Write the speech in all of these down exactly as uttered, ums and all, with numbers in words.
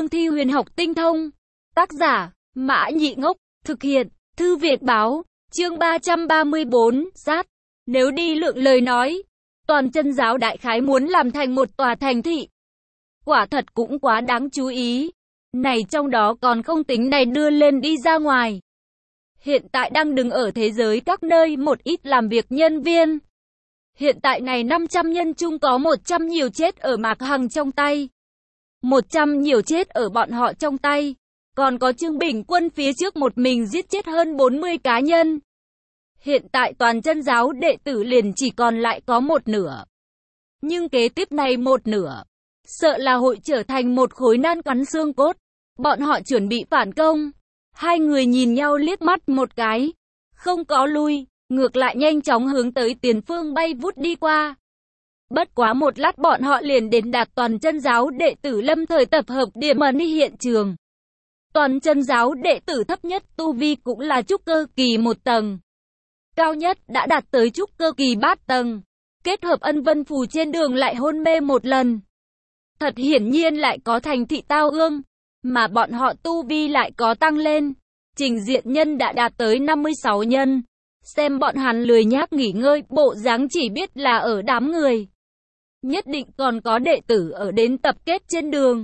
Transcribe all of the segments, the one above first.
cương thi huyền học tinh thông. Tác giả, Mã Nhị Ngốc, thực hiện, Thư Việt Báo, chương ba trăm ba mươi bốn, sát. Nếu đi lượng lời nói, toàn chân giáo đại khái muốn làm thành một tòa thành thị. Quả thật cũng quá đáng chú ý. Này trong đó còn không tính này đưa lên đi ra ngoài. Hiện tại đang đứng ở thế giới các nơi một ít làm việc nhân viên. Hiện tại này năm trăm nhân chung có một trăm nhiều chết ở Mạc Hằng trong tay. một trăm nhiều chết ở bọn họ trong tay. Còn có Trương Bình Quân phía trước một mình giết chết hơn bốn mươi cá nhân. Hiện tại toàn chân giáo đệ tử liền chỉ còn lại có một nửa. Nhưng kế tiếp này một nửa, sợ là hội trở thành một khối nan cắn xương cốt. Bọn họ chuẩn bị phản công. Hai người nhìn nhau liếc mắt một cái. Không có lui, ngược lại nhanh chóng hướng tới tiền phương bay vút đi qua. Bất quá một lát bọn họ liền đến đạt toàn chân giáo đệ tử lâm thời tập hợp điểm ẩn hiện trường. Toàn chân giáo đệ tử thấp nhất tu vi cũng là trúc cơ kỳ một tầng. Cao nhất đã đạt tới trúc cơ kỳ bát tầng. Kết hợp ân vân phù trên đường lại hôn mê một lần. Thật hiển nhiên lại có thành thị tao ương. Mà bọn họ tu vi lại có tăng lên. Trình diện nhân đã đạt tới năm mươi sáu nhân. Xem bọn hắn lười nhác nghỉ ngơi, bộ dáng chỉ biết là ở đám người. Nhất định còn có đệ tử ở đến tập kết trên đường.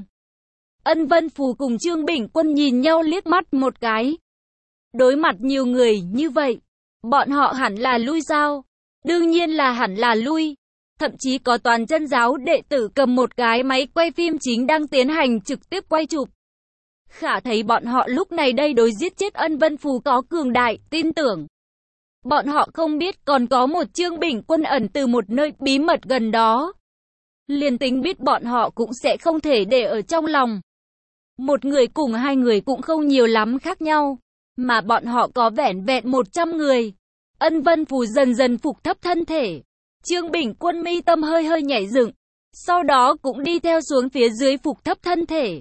Ân Vân Phù cùng Trương Bình Quân nhìn nhau liếc mắt một cái. Đối mặt nhiều người như vậy, bọn họ hẳn là lui sao? Đương nhiên là hẳn là lui. Thậm chí có toàn chân giáo đệ tử cầm một cái máy quay phim chính đang tiến hành trực tiếp quay chụp. Khả thấy bọn họ lúc này đây đối giết chết Ân Vân Phù có cường đại, tin tưởng. Bọn họ không biết còn có một Trương Bình Quân ẩn từ một nơi bí mật gần đó. Liền tính biết bọn họ cũng sẽ không thể để ở trong lòng. Một người cùng hai người cũng không nhiều lắm khác nhau. Mà bọn họ có vẻn vẹn một trăm người. Ân Vân Phù dần dần phục thấp thân thể. Trương Bình Quân mi tâm hơi hơi nhảy dựng. Sau đó cũng đi theo xuống phía dưới phục thấp thân thể.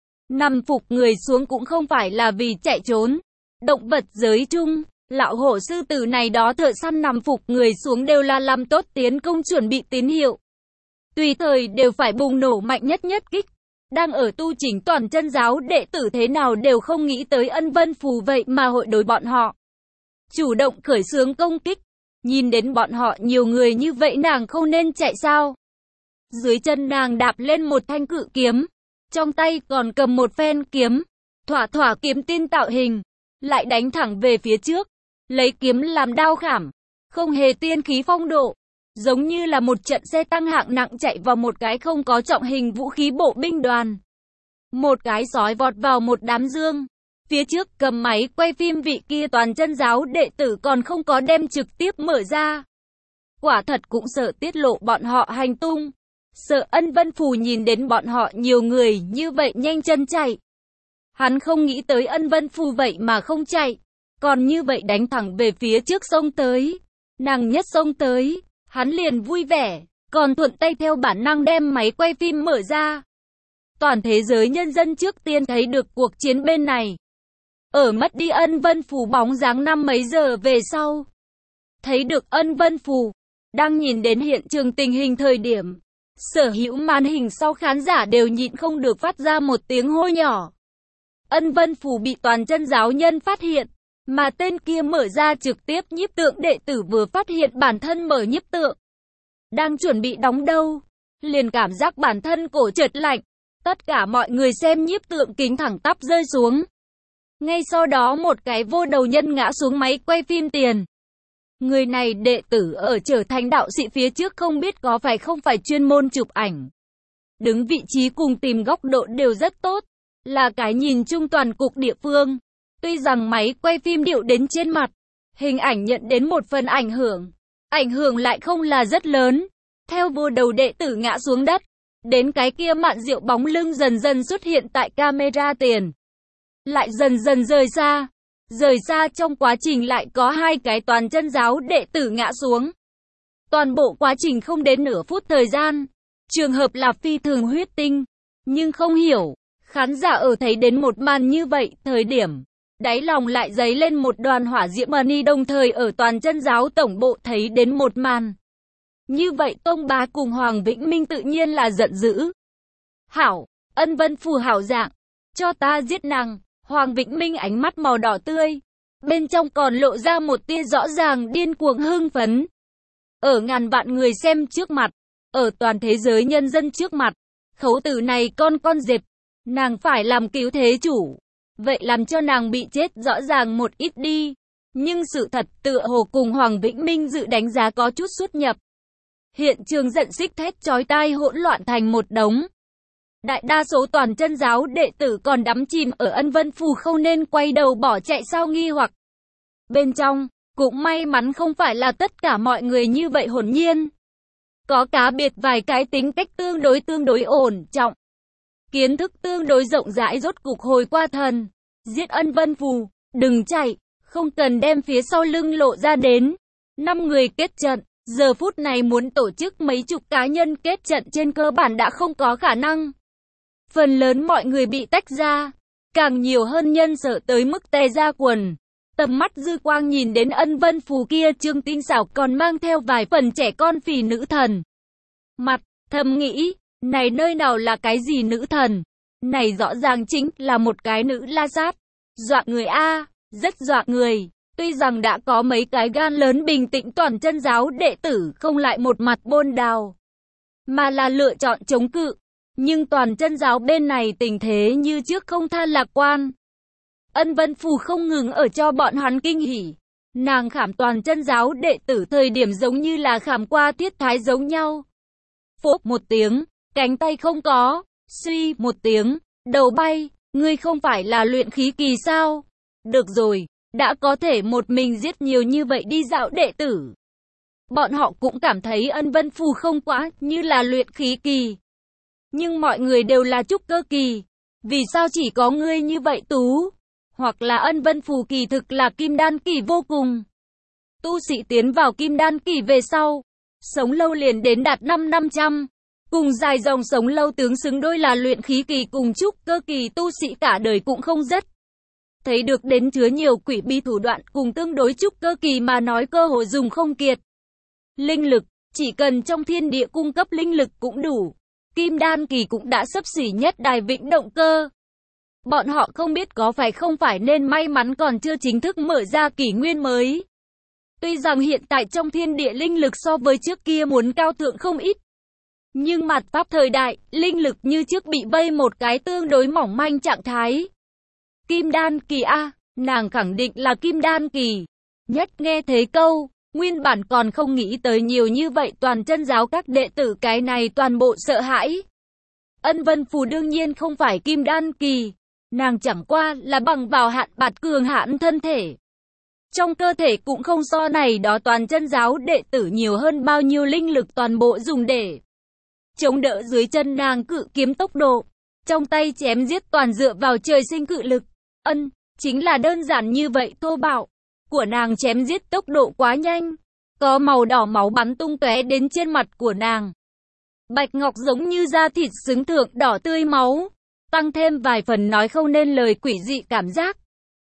Nằm phục người xuống cũng không phải là vì chạy trốn. Động vật giới chung, lão hổ sư tử này đó thợ săn nằm phục người xuống đều là làm tốt tiến công chuẩn bị tín hiệu. Tùy thời đều phải bùng nổ mạnh nhất nhất kích. Đang ở tu chỉnh toàn chân giáo đệ tử thế nào đều không nghĩ tới Ân Vân Phù vậy mà hội đối bọn họ. Chủ động khởi xướng công kích. Nhìn đến bọn họ nhiều người như vậy nàng không nên chạy sao. Dưới chân nàng đạp lên một thanh cự kiếm. Trong tay còn cầm một phen kiếm. Thỏa thỏa kiếm tin tạo hình. Lại đánh thẳng về phía trước. Lấy kiếm làm đao khảm. Không hề tiên khí phong độ. Giống như là một trận xe tăng hạng nặng chạy vào một cái không có trọng hình vũ khí bộ binh đoàn. Một cái sói vọt vào một đám dương. Phía trước cầm máy quay phim vị kia toàn chân giáo đệ tử còn không có đem trực tiếp mở ra. Quả thật cũng sợ tiết lộ bọn họ hành tung. Sợ Ân Vân Phù nhìn đến bọn họ nhiều người như vậy nhanh chân chạy. Hắn không nghĩ tới Ân Vân Phù vậy mà không chạy. Còn như vậy đánh thẳng về phía trước sông tới. Nàng nhất sông tới. Hắn liền vui vẻ, còn thuận tay theo bản năng đem máy quay phim mở ra. Toàn thế giới nhân dân trước tiên thấy được cuộc chiến bên này. Ở mất đi Ân Vân Phù bóng dáng năm mấy giờ về sau. Thấy được Ân Vân Phù, đang nhìn đến hiện trường tình hình thời điểm. Sở hữu màn hình sau khán giả đều nhịn không được phát ra một tiếng hô nhỏ. Ân Vân Phù bị toàn chân giáo nhân phát hiện. Mà tên kia mở ra trực tiếp nhiếp tượng đệ tử vừa phát hiện bản thân mở nhiếp tượng. Đang chuẩn bị đóng đâu. Liền cảm giác bản thân cổ chợt lạnh. Tất cả mọi người xem nhiếp tượng kính thẳng tắp rơi xuống. Ngay sau đó một cái vô đầu nhân ngã xuống máy quay phim tiền. Người này đệ tử ở trở thành đạo sĩ phía trước không biết có phải không phải chuyên môn chụp ảnh. Đứng vị trí cùng tìm góc độ đều rất tốt. Là cái nhìn chung toàn cục địa phương. Tuy rằng máy quay phim điệu đến trên mặt, hình ảnh nhận đến một phần ảnh hưởng, ảnh hưởng lại không là rất lớn. Theo vô đầu đệ tử ngã xuống đất, đến cái kia mạn rượu bóng lưng dần dần xuất hiện tại camera tiền. Lại dần dần rời xa, rời xa trong quá trình lại có hai cái toàn chân giáo đệ tử ngã xuống. Toàn bộ quá trình không đến nửa phút thời gian, trường hợp là phi thường huyết tinh, nhưng không hiểu, khán giả ở thấy đến một màn như vậy thời điểm. Đáy lòng lại dấy lên một đoàn hỏa diễm ân đồng thời ở toàn chân giáo tổng bộ thấy đến một màn. Như vậy Tông Bá cùng Hoàng Vĩnh Minh tự nhiên là giận dữ. Hảo, Ân Vân Phù hảo dạng, Cho ta giết nàng. Hoàng Vĩnh Minh ánh mắt màu đỏ tươi. Bên trong còn lộ ra một tia rõ ràng điên cuồng hưng phấn. Ở ngàn vạn người xem trước mặt, ở toàn thế giới nhân dân trước mặt, khấu tử này con con dẹp, nàng phải làm cứu thế chủ. Vậy làm cho nàng bị chết rõ ràng một ít đi. Nhưng sự thật tựa hồ cùng Hoàng Vĩnh Minh dự đánh giá có chút xuất nhập. Hiện trường giận xích thét chói tai hỗn loạn thành một đống. Đại đa số toàn chân giáo đệ tử còn đắm chìm ở ân vân phù khâu nên quay đầu bỏ chạy sao nghi hoặc. Bên trong, cũng may mắn không phải là tất cả mọi người như vậy hồn nhiên. Có cá biệt vài cái tính cách tương đối tương đối ổn trọng. Kiến thức tương đối rộng rãi rốt cục hồi qua thần. Giết ân vân phù, đừng chạy, không cần đem phía sau lưng lộ ra đến. Năm người kết trận, giờ phút này muốn tổ chức mấy chục cá nhân kết trận trên cơ bản đã không có khả năng. Phần lớn mọi người bị tách ra, càng nhiều hơn nhân sợ tới mức tè ra quần. Tầm mắt dư quang nhìn đến ân vân phù kia Trương Tinh Xảo còn mang theo vài phần trẻ con phì nữ thần. Mặt, thầm nghĩ, này nơi nào là cái gì nữ thần? Này rõ ràng chính là một cái nữ la sát. Dọa người a, rất dọa người. Tuy rằng đã có mấy cái gan lớn bình tĩnh toàn chân giáo đệ tử không lại một mặt bôn đào, mà là lựa chọn chống cự. Nhưng toàn chân giáo bên này tình thế như trước không tha lạc quan. Ân vân phù không ngừng ở cho bọn hắn kinh hỉ. Nàng khảm toàn chân giáo đệ tử thời điểm giống như là khảm qua thiết thái giống nhau. Phốp một tiếng, cánh tay không có, suy một tiếng, đầu bay, ngươi không phải là luyện khí kỳ sao? Được rồi, đã có thể một mình giết nhiều như vậy đi dạo đệ tử. Bọn họ cũng cảm thấy ân vân phù không quá như là luyện khí kỳ. Nhưng mọi người đều là trúc cơ kỳ. Vì sao chỉ có ngươi như vậy tú? Hoặc là ân vân phù kỳ thực là kim đan kỳ vô cùng. Tu sĩ tiến vào kim đan kỳ về sau, sống lâu liền đến đạt năm năm trăm. Cùng dài dòng sống lâu tướng xứng đôi là luyện khí kỳ cùng trúc cơ kỳ tu sĩ cả đời cũng không dứt. Thấy được đến chứa nhiều quỷ bí thủ đoạn cùng tương đối trúc cơ kỳ mà nói cơ hội dùng không kiệt. Linh lực, chỉ cần trong thiên địa cung cấp linh lực cũng đủ. Kim đan kỳ cũng đã xấp xỉ nhất đài vĩnh động cơ. Bọn họ không biết có phải không phải nên may mắn còn chưa chính thức mở ra kỷ nguyên mới. Tuy rằng hiện tại trong thiên địa linh lực so với trước kia muốn cao thượng không ít. Nhưng mặt pháp thời đại, linh lực như trước bị vây một cái tương đối mỏng manh trạng thái. Kim đan kỳ A, nàng khẳng định là kim đan kỳ. Nhất nghe thấy câu, nguyên bản còn không nghĩ tới nhiều như vậy toàn chân giáo các đệ tử cái này toàn bộ sợ hãi. Ân vân phù đương nhiên không phải kim đan kỳ. Nàng chẳng qua là bằng vào hạn bạt cường hãn thân thể. Trong cơ thể cũng không so này đó toàn chân giáo đệ tử nhiều hơn bao nhiêu linh lực toàn bộ dùng để chống đỡ dưới chân nàng cự kiếm tốc độ. Trong tay chém giết toàn dựa vào trời sinh cự lực. Ân, chính là đơn giản như vậy thô bạo. Của nàng chém giết tốc độ quá nhanh. Có màu đỏ máu bắn tung tóe đến trên mặt của nàng. Bạch ngọc giống như da thịt xứng thượng đỏ tươi máu. Tăng thêm vài phần nói không nên lời quỷ dị cảm giác.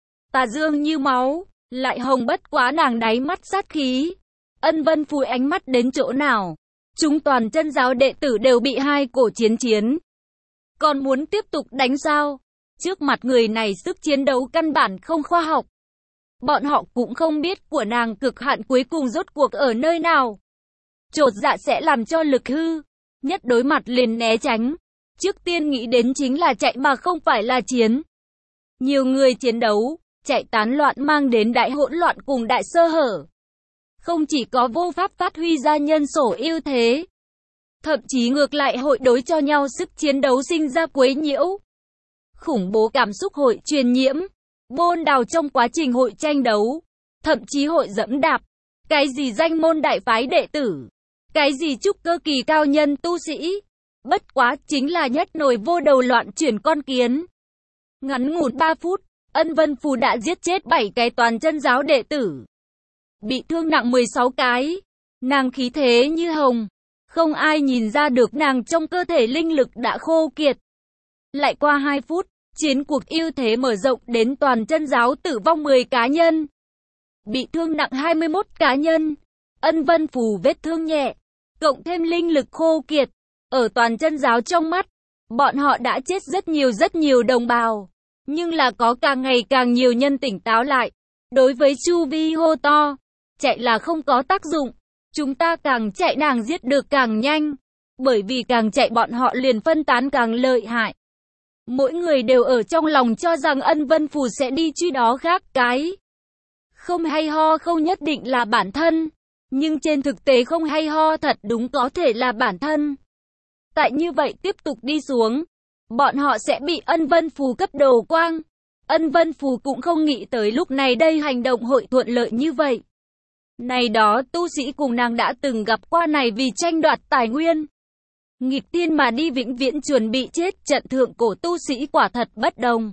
Tà dương như máu, lại hồng bất quá nàng đáy mắt sát khí. Ân vân phù ánh mắt đến chỗ nào. Chúng toàn chân giáo đệ tử đều bị hai cổ chiến chiến. Còn muốn tiếp tục đánh sao? Trước mặt người này sức chiến đấu căn bản không khoa học. Bọn họ cũng không biết của nàng cực hạn cuối cùng rốt cuộc ở nơi nào. Chột dạ sẽ làm cho lực hư. Nhất đối mặt liền né tránh. Trước tiên nghĩ đến chính là chạy mà không phải là chiến. Nhiều người chiến đấu, chạy tán loạn mang đến đại hỗn loạn cùng đại sơ hở. Không chỉ có vô pháp phát huy ra nhân số ưu thế, thậm chí ngược lại hội đối cho nhau sức chiến đấu sinh ra quấy nhiễu. Khủng bố cảm xúc hội truyền nhiễm, bôn đào trong quá trình hội tranh đấu, thậm chí hội dẫm đạp. Cái gì danh môn đại phái đệ tử, cái gì trúc cơ kỳ cao nhân tu sĩ. Bất quá chính là nhất nồi vô đầu loạn chuyển con kiến. Ngắn ngủn ba phút, Ân vân phù đã giết chết bảy cái toàn chân giáo đệ tử. Bị thương nặng mười sáu cái. Nàng khí thế như hồng. Không ai nhìn ra được nàng trong cơ thể linh lực đã khô kiệt. Lại qua hai phút, chiến cuộc ưu thế mở rộng đến toàn chân giáo tử vong mười cá nhân. Bị thương nặng hai mươi mốt cá nhân. Ân vân phù vết thương nhẹ, cộng thêm linh lực khô kiệt. Ở toàn chân giáo trong mắt, Bọn họ đã chết rất nhiều rất nhiều đồng bào. Nhưng là có càng ngày càng nhiều nhân tỉnh táo lại. Đối với Chu Vi hô to, chạy là không có tác dụng. Chúng ta càng chạy nàng giết được càng nhanh. Bởi vì càng chạy bọn họ liền phân tán càng lợi hại. Mỗi người đều ở trong lòng cho rằng Ân Vân Phù sẽ đi truy đó khác cái. Không hay ho không nhất định là bản thân. Nhưng trên thực tế không hay ho thật đúng có thể là bản thân. Tại như vậy tiếp tục đi xuống, bọn họ sẽ bị Ân Vân Phù cấp đồ quang. Ân Vân Phù cũng không nghĩ tới lúc này đây hành động hội thuận lợi như vậy. Này đó tu sĩ cùng nàng đã từng gặp qua này vì tranh đoạt tài nguyên. Nghịch tiên mà đi vĩnh viễn chuẩn bị chết, trận thượng cổ tu sĩ quả thật bất đồng.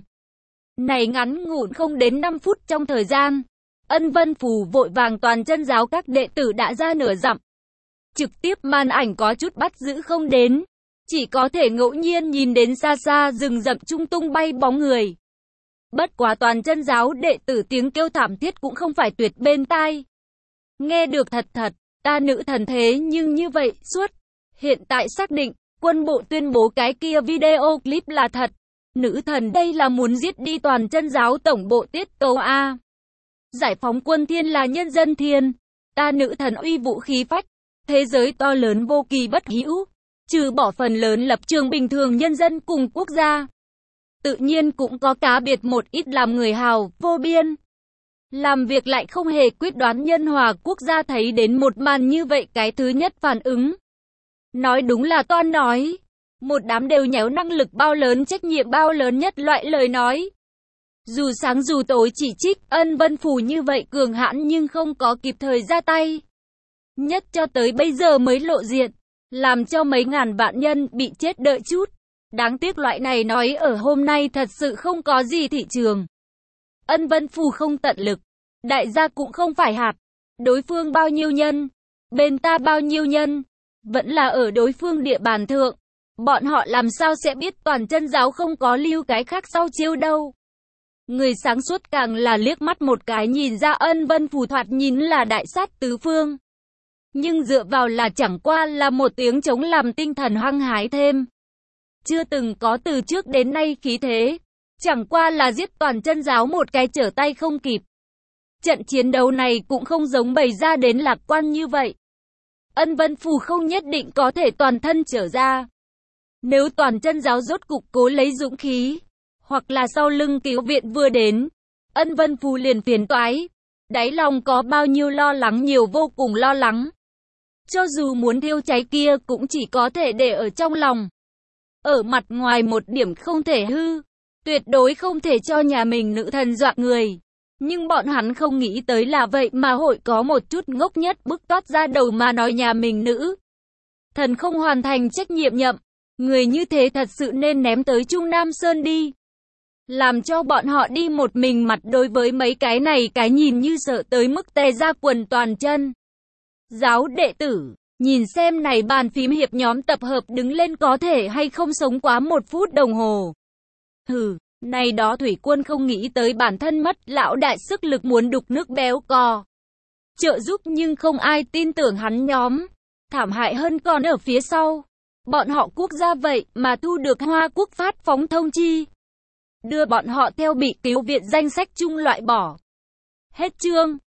Này ngắn ngủn không đến năm phút trong thời gian, Ân Vân Phù vội vàng toàn chân giáo các đệ tử đã ra nửa dặm. Trực tiếp màn ảnh có chút bắt giữ không đến, chỉ có thể ngẫu nhiên nhìn đến xa xa rừng rậm trung tung bay bóng người. Bất quá toàn chân giáo đệ tử tiếng kêu thảm thiết cũng không phải tuyệt bên tai. Nghe được thật thật, ta nữ thần thế nhưng như vậy suốt. Hiện tại xác định, quân bộ tuyên bố cái kia video clip là thật. Nữ thần đây là muốn giết đi toàn chân giáo tổng bộ tiết tấu A. Giải phóng quân thiên là nhân dân thiên. Ta nữ thần uy vũ khí phách. Thế giới to lớn vô kỳ bất hữu. Trừ bỏ phần lớn lập trường bình thường nhân dân cùng quốc gia. Tự nhiên cũng có cá biệt một ít làm người hào, vô biên. Làm việc lại không hề quyết đoán nhân hòa quốc gia thấy đến một màn như vậy cái thứ nhất phản ứng. Nói đúng là toan nói. Một đám đều nhéo năng lực bao lớn trách nhiệm bao lớn nhất loại lời nói. Dù sáng dù tối chỉ trích Ân Vân Phù như vậy cường hãn nhưng không có kịp thời ra tay. Nhất cho tới bây giờ mới lộ diện. Làm cho mấy ngàn vạn nhân bị chết đợi chút. Đáng tiếc loại này nói ở hôm nay thật sự không có gì thị trường. Ân Vân Phù không tận lực. Đại gia cũng không phải hạt. Đối phương bao nhiêu nhân. Bên ta bao nhiêu nhân. Vẫn là ở đối phương địa bàn thượng. Bọn họ làm sao sẽ biết toàn chân giáo không có lưu cái khác sau chiêu đâu. Người sáng suốt càng là liếc mắt một cái nhìn ra Ân Vân Phù thoạt nhìn là đại sát tứ phương. Nhưng dựa vào là chẳng qua là một tiếng chống làm tinh thần hăng hái thêm. Chưa từng có từ trước đến nay khí thế. Chẳng qua là giết toàn chân giáo một cái trở tay không kịp. Trận chiến đấu này cũng không giống bày ra đến lạc quan như vậy. Ân Vân Phù không nhất định có thể toàn thân trở ra. Nếu toàn chân giáo rốt cục cố lấy dũng khí, hoặc là sau lưng cứu viện vừa đến, Ân Vân Phù liền phiền toái. Đáy lòng có bao nhiêu lo lắng, nhiều vô cùng lo lắng. Cho dù muốn thiêu cháy kia cũng chỉ có thể để ở trong lòng. Ở mặt ngoài một điểm không thể hư, tuyệt đối không thể cho nhà mình nữ thần dọa người. Nhưng bọn hắn không nghĩ tới là vậy mà hội có một chút ngốc nhất bức toát ra đầu mà nói nhà mình nữ thần không hoàn thành trách nhiệm nhậm. Người như thế thật sự nên ném tới Trung Nam Sơn đi. Làm cho bọn họ đi một mình mặt đối với mấy cái này cái nhìn như sợ tới mức tè ra quần toàn chân. Giáo đệ tử, nhìn xem này bàn phím hiệp nhóm tập hợp đứng lên có thể hay không sống quá một phút đồng hồ. Hừ, này đó thủy quân không nghĩ tới bản thân mất lão đại sức lực muốn đục nước béo cò. Trợ giúp nhưng không ai tin tưởng hắn nhóm. Thảm hại hơn còn ở phía sau. Bọn họ quốc gia vậy mà thu được Hoa Quốc phát phóng thông chi. Đưa bọn họ theo bị cứu viện danh sách chung loại bỏ. Hết chương.